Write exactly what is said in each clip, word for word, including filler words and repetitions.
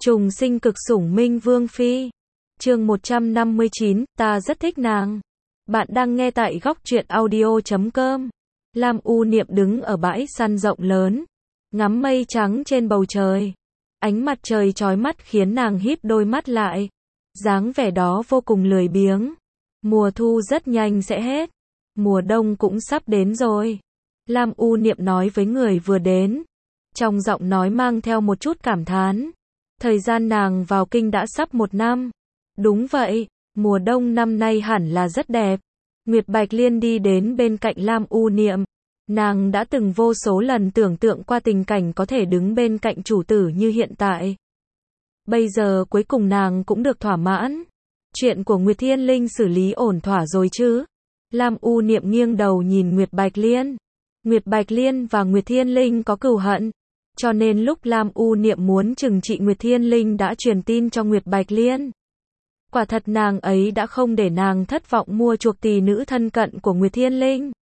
Trùng sinh cực sủng Minh Vương Phi. Chương một trăm năm mươi chín, ta rất thích nàng. Bạn đang nghe tại góc truyện audio chấm com. Lam U Niệm đứng ở bãi săn rộng lớn, ngắm mây trắng trên bầu trời. Ánh mặt trời chói mắt khiến nàng híp đôi mắt lại. Dáng vẻ đó vô cùng lười biếng. Mùa thu rất nhanh sẽ hết. Mùa đông cũng sắp đến rồi. Lam U Niệm nói với người vừa đến. Trong giọng nói mang theo một chút cảm thán. Thời gian nàng vào kinh đã sắp một năm. Đúng vậy, mùa đông năm nay hẳn là rất đẹp. Nguyệt Bạch Liên đi đến bên cạnh Lam U Niệm. Nàng đã từng vô số lần tưởng tượng qua tình cảnh có thể đứng bên cạnh chủ tử như hiện tại. Bây giờ cuối cùng nàng cũng được thỏa mãn. Chuyện của Nguyệt Thiên Linh xử lý ổn thỏa rồi chứ? Lam U Niệm nghiêng đầu nhìn Nguyệt Bạch Liên. Nguyệt Bạch Liên và Nguyệt Thiên Linh có cừu hận. Cho nên lúc Lam U Niệm muốn trừng trị Nguyệt Thiên Linh đã truyền tin cho Nguyệt Bạch Liên. Quả thật nàng ấy đã không để nàng thất vọng mua chuộc tỷ nữ thân cận của Nguyệt Thiên Linh.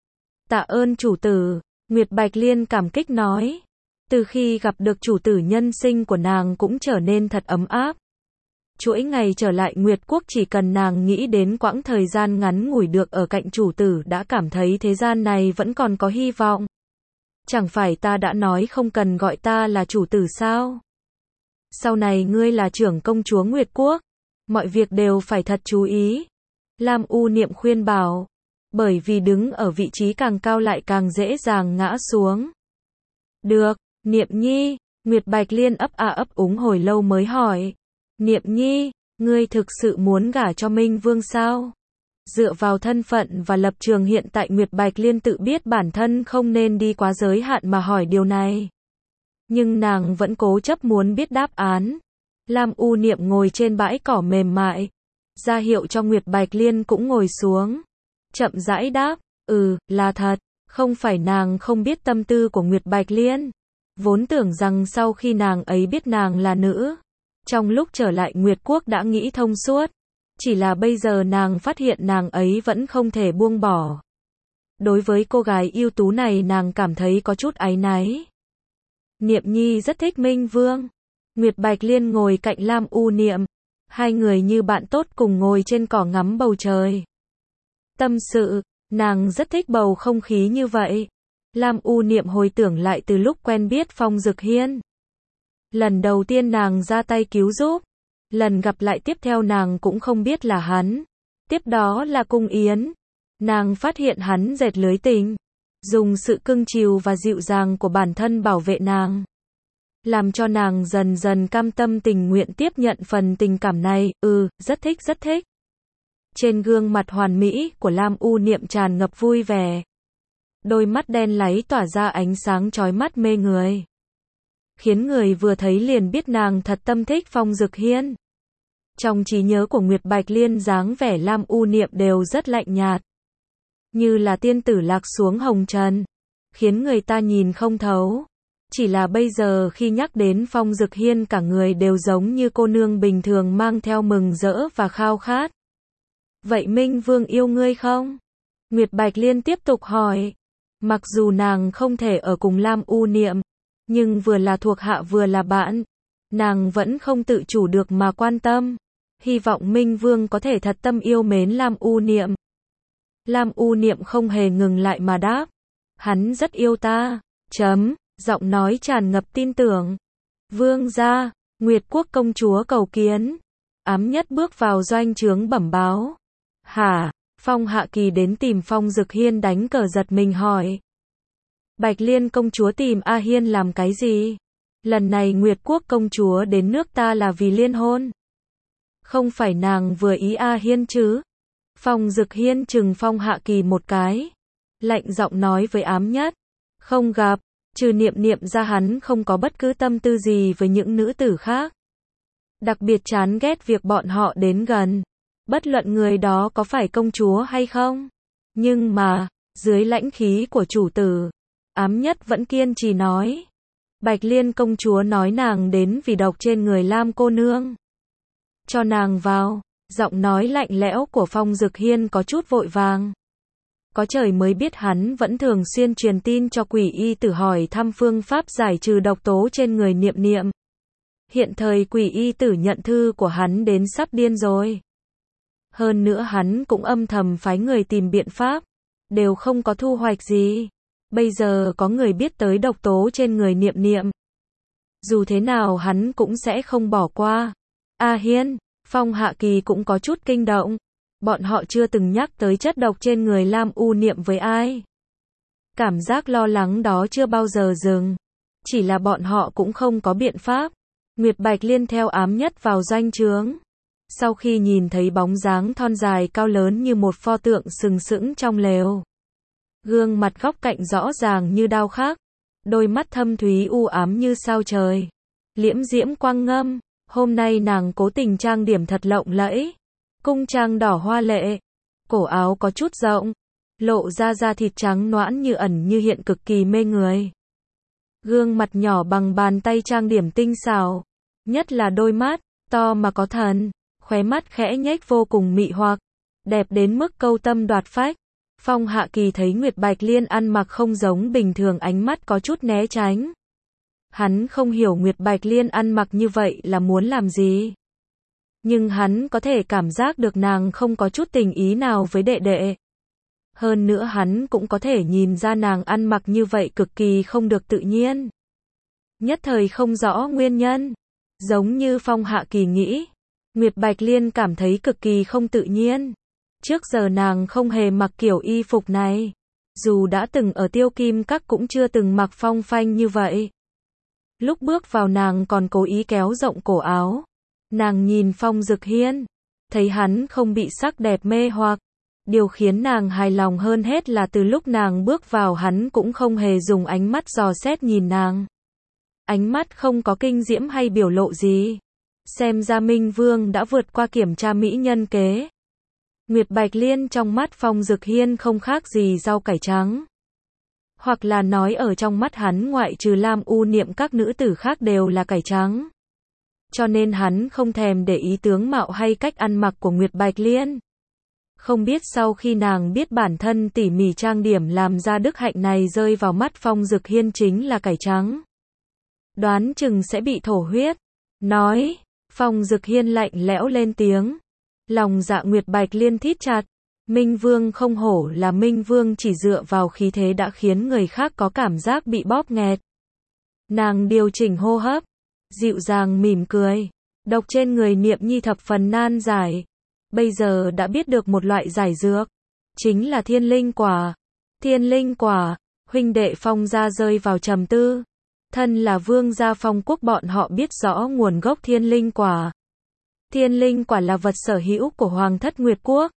Tạ ơn chủ tử, Nguyệt Bạch Liên cảm kích nói. Từ khi gặp được chủ tử nhân sinh của nàng cũng trở nên thật ấm áp. Chuỗi ngày trở lại Nguyệt Quốc chỉ cần nàng nghĩ đến quãng thời gian ngắn ngủi được ở cạnh chủ tử đã cảm thấy thế gian này vẫn còn có hy vọng. Chẳng phải ta đã nói không cần gọi ta là chủ tử sao? Sau này ngươi là trưởng công chúa Nguyệt Quốc. Mọi việc đều phải thật chú ý. Lam U Niệm khuyên bảo. Bởi vì đứng ở vị trí càng cao lại càng dễ dàng ngã xuống. Được, Niệm Nhi. Nguyệt Bạch Liên ấp a ấp úng hồi lâu mới hỏi. Niệm Nhi, ngươi thực sự muốn gả cho Minh Vương sao? Dựa vào thân phận và lập trường hiện tại Nguyệt Bạch Liên tự biết bản thân không nên đi quá giới hạn mà hỏi điều này. Nhưng nàng vẫn cố chấp muốn biết đáp án. Lam U Niệm ngồi trên bãi cỏ mềm mại. Ra hiệu cho Nguyệt Bạch Liên cũng ngồi xuống. Chậm rãi đáp, ừ, là thật. Không phải nàng không biết tâm tư của Nguyệt Bạch Liên. Vốn tưởng rằng sau khi nàng ấy biết nàng là nữ. Trong lúc trở lại Nguyệt Quốc đã nghĩ thông suốt. Chỉ là bây giờ nàng phát hiện nàng ấy vẫn không thể buông bỏ. Đối với cô gái ưu tú này nàng cảm thấy có chút áy náy. Niệm Nhi rất thích Minh Vương. Nguyệt Bạch Liên ngồi cạnh Lam U Niệm. Hai người như bạn tốt cùng ngồi trên cỏ ngắm bầu trời. Tâm sự, nàng rất thích bầu không khí như vậy. Lam U Niệm hồi tưởng lại từ lúc quen biết Phong Dực Hiên. Lần đầu tiên nàng ra tay cứu giúp. Lần gặp lại tiếp theo nàng cũng không biết là hắn. Tiếp đó là Cung Yến. Nàng phát hiện hắn dệt lưới tình. Dùng sự cưng chiều và dịu dàng của bản thân bảo vệ nàng. Làm cho nàng dần dần cam tâm tình nguyện tiếp nhận phần tình cảm này. Ừ, rất thích rất thích. Trên gương mặt hoàn mỹ của Lam U Niệm tràn ngập vui vẻ. Đôi mắt đen láy tỏa ra ánh sáng chói mắt mê người. Khiến người vừa thấy liền biết nàng thật tâm thích Phong Dực Hiên. Trong trí nhớ của Nguyệt Bạch Liên dáng vẻ Lam U Niệm đều rất lạnh nhạt. Như là tiên tử lạc xuống hồng trần. Khiến người ta nhìn không thấu. Chỉ là bây giờ khi nhắc đến Phong Dực Hiên cả người đều giống như cô nương bình thường mang theo mừng rỡ và khao khát. Vậy Minh Vương yêu ngươi không? Nguyệt Bạch Liên tiếp tục hỏi. Mặc dù nàng không thể ở cùng Lam U Niệm. Nhưng vừa là thuộc hạ vừa là bạn. Nàng vẫn không tự chủ được mà quan tâm. Hy vọng Minh Vương có thể thật tâm yêu mến Lam U Niệm. Lam U Niệm không hề ngừng lại mà đáp. Hắn rất yêu ta. Chấm. Giọng nói tràn ngập tin tưởng. Vương gia, Nguyệt Quốc công chúa cầu kiến. Ám Nhất bước vào doanh trướng bẩm báo. Hả? Phong Hạ Kỳ đến tìm Phong Dực Hiên đánh cờ giật mình hỏi. Bạch Liên công chúa tìm A Hiên làm cái gì? Lần này Nguyệt Quốc công chúa đến nước ta là vì liên hôn. Không phải nàng vừa ý A Hiên chứ? Phong Dực Hiên chừng Phong Hạ Kỳ một cái. Lạnh giọng nói với Ám Nhất. Không gặp. Trừ Niệm Niệm ra hắn không có bất cứ tâm tư gì với những nữ tử khác. Đặc biệt chán ghét việc bọn họ đến gần. Bất luận người đó có phải công chúa hay không. Nhưng mà, dưới lãnh khí của chủ tử, Ám Nhất vẫn kiên trì nói. Bạch Liên công chúa nói nàng đến vì độc trên người Lam cô nương. Cho nàng vào. Giọng nói lạnh lẽo của Phong Dực Hiên có chút vội vàng. Có trời mới biết hắn vẫn thường xuyên truyền tin cho Quỷ Y Tử hỏi thăm phương pháp giải trừ độc tố trên người Niệm Niệm. Hiện thời quỷ y tử nhận thư của hắn đến sắp điên rồi. Hơn nữa hắn cũng âm thầm phái người tìm biện pháp, đều không có thu hoạch gì. Bây giờ có người biết tới độc tố trên người Niệm Niệm. Dù thế nào hắn cũng sẽ không bỏ qua. A Hiên, Phong Hạ Kỳ cũng có chút kinh động. Bọn họ chưa từng nhắc tới chất độc trên người Lam U Niệm với ai. Cảm giác lo lắng đó chưa bao giờ dừng. Chỉ là bọn họ cũng không có biện pháp. Nguyệt Bạch Liên theo ám nhất vào doanh trướng. Sau khi nhìn thấy bóng dáng thon dài cao lớn như một pho tượng sừng sững trong lều. Gương mặt góc cạnh rõ ràng như đao khắc. Đôi mắt thâm thúy u ám như sao trời. Liễm diễm quang ngâm. Hôm nay nàng cố tình trang điểm thật lộng lẫy. Cung trang đỏ hoa lệ. Cổ áo có chút rộng. Lộ ra da thịt trắng nõn như ẩn như hiện cực kỳ mê người. Gương mặt nhỏ bằng bàn tay trang điểm tinh xảo. Nhất là đôi mắt, to mà có thần. Khóe mắt khẽ nhếch vô cùng mị hoặc. Đẹp đến mức câu tâm đoạt phách. Phong Hạ Kỳ thấy Nguyệt Bạch Liên ăn mặc không giống bình thường, ánh mắt có chút né tránh. Hắn không hiểu Nguyệt Bạch Liên ăn mặc như vậy là muốn làm gì. Nhưng hắn có thể cảm giác được nàng không có chút tình ý nào với đệ đệ. Hơn nữa hắn cũng có thể nhìn ra nàng ăn mặc như vậy cực kỳ không được tự nhiên. Nhất thời không rõ nguyên nhân. Giống như Phong Hạ Kỳ nghĩ. Nguyệt Bạch Liên cảm thấy cực kỳ không tự nhiên. Trước giờ nàng không hề mặc kiểu y phục này. Dù đã từng ở Tiêu Kim Các cũng chưa từng mặc phong phanh như vậy. Lúc bước vào nàng còn cố ý kéo rộng cổ áo. Nàng nhìn Phong Dực Hiên. Thấy hắn không bị sắc đẹp mê hoặc. Điều khiến nàng hài lòng hơn hết là từ lúc nàng bước vào hắn cũng không hề dùng ánh mắt dò xét nhìn nàng. Ánh mắt không có kinh diễm hay biểu lộ gì. Xem ra Minh Vương đã vượt qua kiểm tra mỹ nhân kế. Nguyệt Bạch Liên trong mắt Phong Dực Hiên không khác gì rau cải trắng. Hoặc là nói ở trong mắt hắn ngoại trừ Lam U Niệm các nữ tử khác đều là cải trắng. Cho nên hắn không thèm để ý tướng mạo hay cách ăn mặc của Nguyệt Bạch Liên. Không biết sau khi nàng biết bản thân tỉ mỉ trang điểm làm ra đức hạnh này rơi vào mắt Phong Dực Hiên chính là cải trắng. Đoán chừng sẽ bị thổ huyết. Nói, Phong Dực Hiên lạnh lẽo lên tiếng. Lòng dạ Nguyệt Bạch Liên thít chặt. Minh Vương không hổ là Minh Vương, chỉ dựa vào khí thế đã khiến người khác có cảm giác bị bóp nghẹt. Nàng điều chỉnh hô hấp. Dịu dàng mỉm cười. Độc trên người Niệm Nhi thập phần nan giải. Bây giờ đã biết được một loại giải dược. Chính là thiên linh quả. Thiên linh quả. Huynh đệ Phong gia rơi vào trầm tư. Thân là vương gia Phong quốc, bọn họ biết rõ nguồn gốc thiên linh quả. Thiên linh quả là vật sở hữu của Hoàng thất Nguyệt quốc.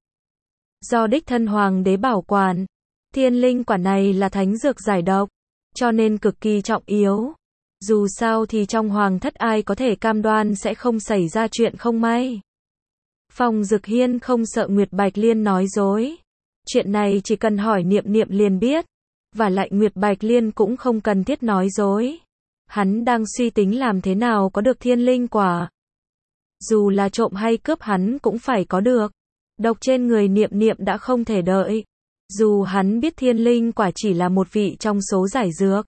Do đích thân hoàng đế bảo quản. Thiên linh quả này là thánh dược giải độc. Cho nên cực kỳ trọng yếu. Dù sao thì trong hoàng thất ai có thể cam đoan sẽ không xảy ra chuyện không may. Phong Dực Hiên không sợ Nguyệt Bạch Liên nói dối. Chuyện này chỉ cần hỏi Niệm Niệm liền biết. Và lại Nguyệt Bạch Liên cũng không cần thiết nói dối. Hắn đang suy tính làm thế nào có được thiên linh quả. Dù là trộm hay cướp hắn cũng phải có được. Độc trên người Niệm Niệm đã không thể đợi. Dù hắn biết thiên linh quả chỉ là một vị trong số giải dược.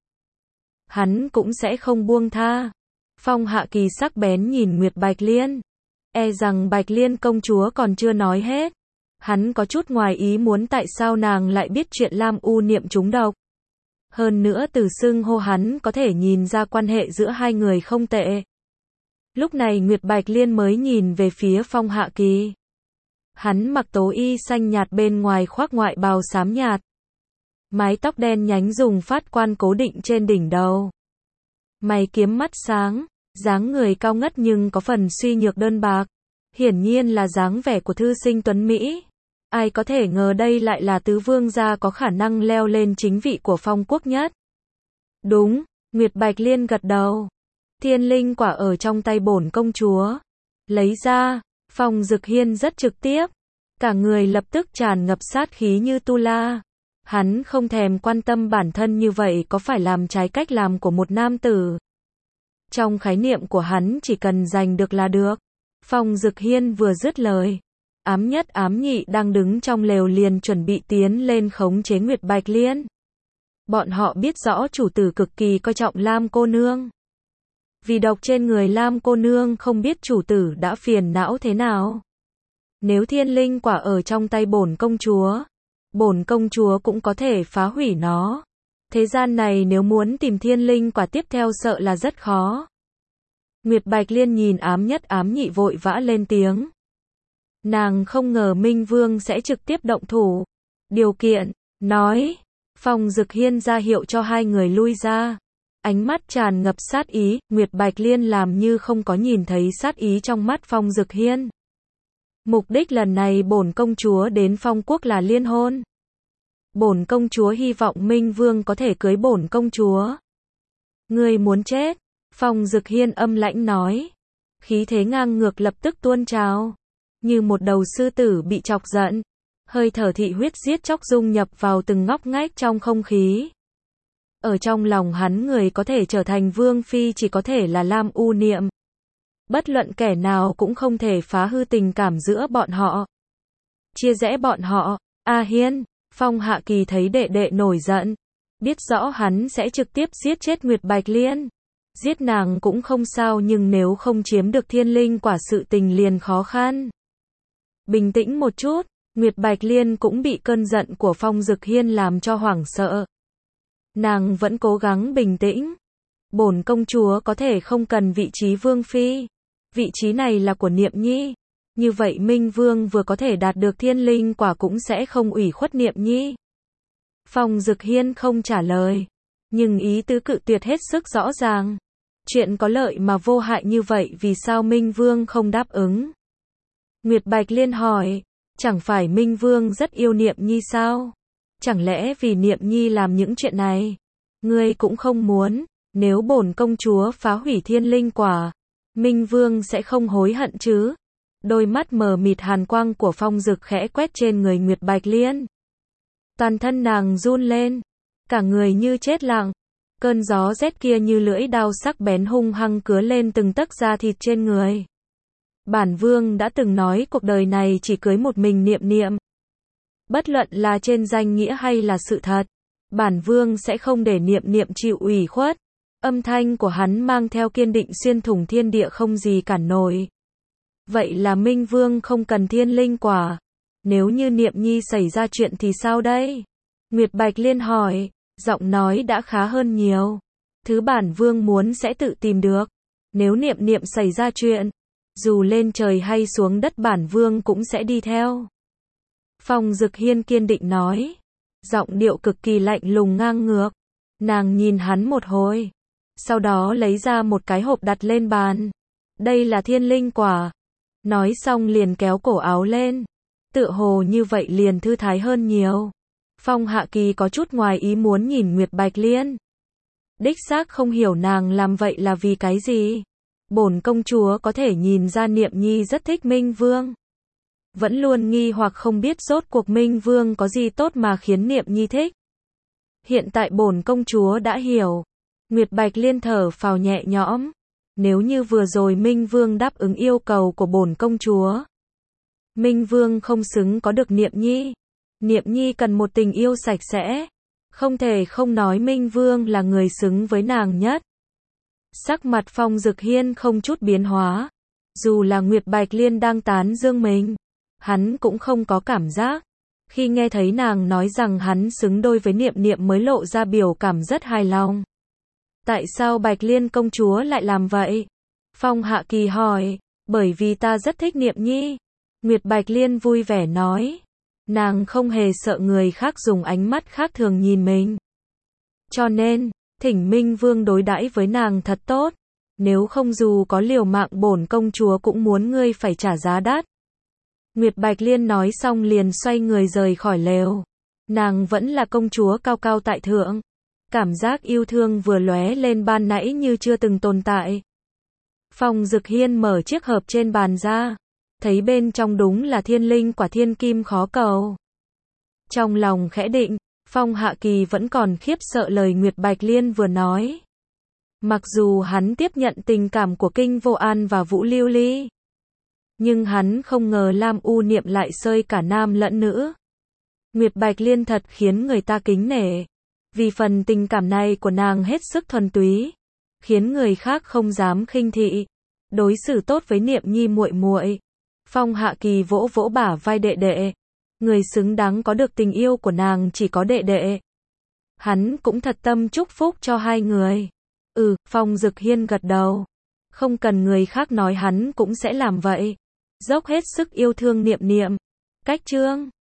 Hắn cũng sẽ không buông tha. Phong Hạ Kỳ sắc bén nhìn Nguyệt Bạch Liên. E rằng Bạch Liên công chúa còn chưa nói hết. Hắn có chút ngoài ý muốn tại sao nàng lại biết chuyện Lam U Niệm trúng độc. Hơn nữa từ xưng hô hắn có thể nhìn ra quan hệ giữa hai người không tệ. Lúc này Nguyệt Bạch Liên mới nhìn về phía Phong Hạ Kỳ. Hắn mặc tố y xanh nhạt, bên ngoài khoác ngoại bào xám nhạt. Mái tóc đen nhánh dùng phát quan cố định trên đỉnh đầu. Mày kiếm mắt sáng, dáng người cao ngất nhưng có phần suy nhược đơn bạc. Hiển nhiên là dáng vẻ của thư sinh tuấn Mỹ. Ai có thể ngờ đây lại là tứ vương gia có khả năng leo lên chính vị của Phong quốc nhất. Đúng, Nguyệt Bạch Liên gật đầu. Thiên linh quả ở trong tay bổn công chúa. Lấy ra, Phong Dực Hiên rất trực tiếp. Cả người lập tức tràn ngập sát khí như tu la. Hắn không thèm quan tâm bản thân như vậy có phải làm trái cách làm của một nam tử. Trong khái niệm của hắn chỉ cần giành được là được. Phong Dực Hiên vừa dứt lời. Ám nhất ám nhị đang đứng trong lều liền chuẩn bị tiến lên khống chế Nguyệt Bạch Liên. Bọn họ biết rõ chủ tử cực kỳ coi trọng Lam cô nương. Vì độc trên người Lam cô nương không biết chủ tử đã phiền não thế nào. Nếu thiên linh quả ở trong tay bổn công chúa, bổn công chúa cũng có thể phá hủy nó. Thế gian này nếu muốn tìm thiên linh quả tiếp theo sợ là rất khó. Nguyệt Bạch Liên nhìn ám nhất ám nhị vội vã lên tiếng. Nàng không ngờ Minh Vương sẽ trực tiếp động thủ. Điều kiện, nói. Phong Dực Hiên ra hiệu cho hai người lui ra. Ánh mắt tràn ngập sát ý, Nguyệt Bạch Liên làm như không có nhìn thấy sát ý trong mắt Phong Dực Hiên. Mục đích lần này bổn công chúa đến Phong quốc là liên hôn. Bổn công chúa hy vọng Minh Vương có thể cưới bổn công chúa. Ngươi muốn chết? Phong Dực Hiên âm lãnh nói. Khí thế ngang ngược lập tức tuôn trào. Như một đầu sư tử bị chọc giận. Hơi thở thị huyết giết chóc dung nhập vào từng ngóc ngách trong không khí. Ở trong lòng hắn người có thể trở thành vương phi chỉ có thể là Lam U Niệm. Bất luận kẻ nào cũng không thể phá hư tình cảm giữa bọn họ. Chia rẽ bọn họ. A Hiên, Phong Hạ Kỳ thấy đệ đệ nổi giận. Biết rõ hắn sẽ trực tiếp giết chết Nguyệt Bạch Liên. Giết nàng cũng không sao nhưng nếu không chiếm được thiên linh quả sự tình liền khó khăn. Bình tĩnh một chút, Nguyệt Bạch Liên cũng bị cơn giận của Phong Dực Hiên làm cho hoảng sợ. Nàng vẫn cố gắng bình tĩnh. Bổn công chúa có thể không cần vị trí vương phi. Vị trí này là của Niệm Nhi. Như vậy Minh Vương vừa có thể đạt được thiên linh quả cũng sẽ không ủy khuất Niệm Nhi. Phong Dực Hiên không trả lời. Nhưng ý tứ cự tuyệt hết sức rõ ràng. Chuyện có lợi mà vô hại như vậy vì sao Minh Vương không đáp ứng? Nguyệt Bạch Liên hỏi. Chẳng phải Minh Vương rất yêu Niệm Nhi sao? Chẳng lẽ vì Niệm Nhi làm những chuyện này? Ngươi cũng không muốn. Nếu bổn công chúa phá hủy thiên linh quả, Minh Vương sẽ không hối hận chứ? Đôi mắt mờ mịt hàn quang của Phong Dực khẽ quét trên người Nguyệt Bạch Liên. Toàn thân nàng run lên. Cả người như chết lặng. Cơn gió rét kia như lưỡi đao sắc bén hung hăng cứa lên từng tấc da thịt trên người. Bản Vương đã từng nói cuộc đời này chỉ cưới một mình Niệm Niệm. Bất luận là trên danh nghĩa hay là sự thật, Bản Vương sẽ không để Niệm Niệm chịu ủy khuất. Âm thanh của hắn mang theo kiên định xuyên thủng thiên địa không gì cản nổi. Vậy là Minh Vương không cần thiên linh quả. Nếu như Niệm Nhi xảy ra chuyện thì sao đây? Nguyệt Bạch Liên hỏi, giọng nói đã khá hơn nhiều. Thứ Bản Vương muốn sẽ tự tìm được. Nếu Niệm Niệm xảy ra chuyện, dù lên trời hay xuống đất Bản Vương cũng sẽ đi theo. Phong Dực Hiên kiên định nói. Giọng điệu cực kỳ lạnh lùng ngang ngược. Nàng nhìn hắn một hồi. Sau đó lấy ra một cái hộp đặt lên bàn. Đây là thiên linh quả. Nói xong liền kéo cổ áo lên. Tựa hồ như vậy liền thư thái hơn nhiều. Phong Hạ Kỳ có chút ngoài ý muốn nhìn Nguyệt Bạch Liên. Đích xác không hiểu nàng làm vậy là vì cái gì. Bổn công chúa có thể nhìn ra Niệm Nhi rất thích Minh Vương. Vẫn luôn nghi hoặc không biết rốt cuộc Minh Vương có gì tốt mà khiến Niệm Nhi thích. Hiện tại bổn công chúa đã hiểu. Nguyệt Bạch Liên thở phào nhẹ nhõm. Nếu như vừa rồi Minh Vương đáp ứng yêu cầu của bổn công chúa, Minh Vương không xứng có được Niệm Nhi. Niệm Nhi cần một tình yêu sạch sẽ. Không thể không nói Minh Vương là người xứng với nàng nhất. Sắc mặt Phong Dực Hiên không chút biến hóa. Dù là Nguyệt Bạch Liên đang tán dương mình, hắn cũng không có cảm giác. Khi nghe thấy nàng nói rằng hắn xứng đôi với Niệm Niệm mới lộ ra biểu cảm rất hài lòng. Tại sao Bạch Liên công chúa lại làm vậy? Phong Hạ Kỳ hỏi. Bởi vì ta rất thích Niệm Nhi. Nguyệt Bạch Liên vui vẻ nói. Nàng không hề sợ người khác dùng ánh mắt khác thường nhìn mình. Cho nên, thỉnh Minh Vương đối đãi với nàng thật tốt. Nếu không dù có liều mạng bổn công chúa cũng muốn ngươi phải trả giá đắt. Nguyệt Bạch Liên nói xong liền xoay người rời khỏi lều. Nàng vẫn là công chúa cao cao tại thượng. Cảm giác yêu thương vừa lóe lên ban nãy như chưa từng tồn tại. Phong Dực Hiên mở chiếc hộp trên bàn ra. Thấy bên trong đúng là thiên linh quả thiên kim khó cầu. Trong lòng khẽ định, Phong Hạ Kỳ vẫn còn khiếp sợ lời Nguyệt Bạch Liên vừa nói. Mặc dù hắn tiếp nhận tình cảm của Kinh Vô An và Vũ Lưu Ly, nhưng hắn không ngờ Lam U Niệm lại xơi cả nam lẫn nữ. Nguyệt Bạch Liên thật khiến người ta kính nể. Vì phần tình cảm này của nàng hết sức thuần túy. khiến người khác không dám khinh thị, đối xử tốt với Niệm Nhi muội muội. Phong Hạ Kỳ vỗ vỗ bả vai đệ đệ, người xứng đáng có được tình yêu của nàng chỉ có đệ đệ. Hắn cũng thật tâm chúc phúc cho hai người. Ừ, Phong Dực Hiên gật đầu. Không cần người khác nói hắn cũng sẽ làm vậy. Dốc hết sức yêu thương Niệm Niệm. Cách chương